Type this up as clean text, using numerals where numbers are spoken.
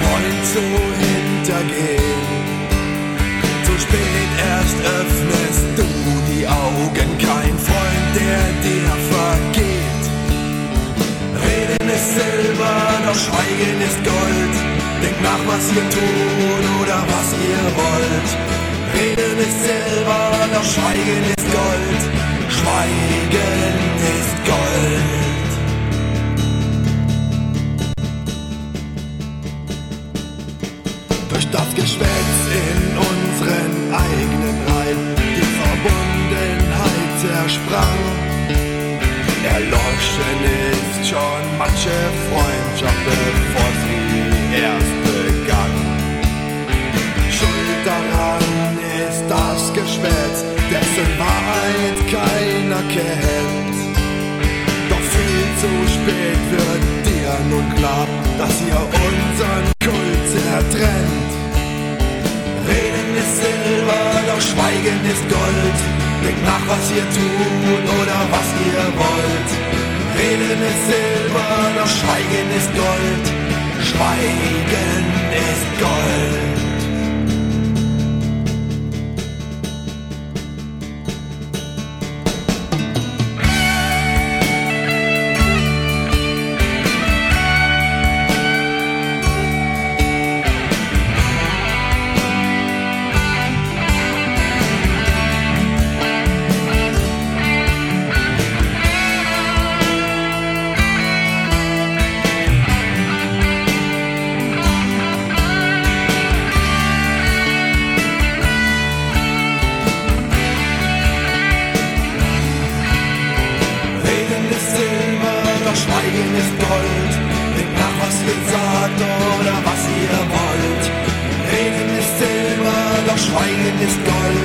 Freund zu hintergehen. Zu spät erst öffnest du die Augen, kein Freund, der dir vergeht. Reden ist Silber, doch Schweigen ist Gold. Denkt nach, was ihr tut oder was ihr wollt. Reden ist Silber, doch Schweigen ist Gold. Schweigen ist Gold. Durch das Geschwätz in unseren eigenen Reihen die Verbundenheit zersprang. Erloschen ist schon manche Freundschaft, bevor sie erst begann. Schuld daran ist das Geschwätz, dessen Wahrheit keiner kennt. Doch viel zu spät wird dir nun klar, dass ihr unseren Kult zertrennt. Reden ist Silber, doch Schweigen ist Gold. Denkt nach, was ihr tut oder was ihr wollt. Reden ist Silber, doch Schweigen ist Gold. Schweigen ist Gold. Schweigen ist Gold, denkt nach, was ihr sagt oder was ihr wollt. Reden ist Silber, doch Schweigen ist Gold.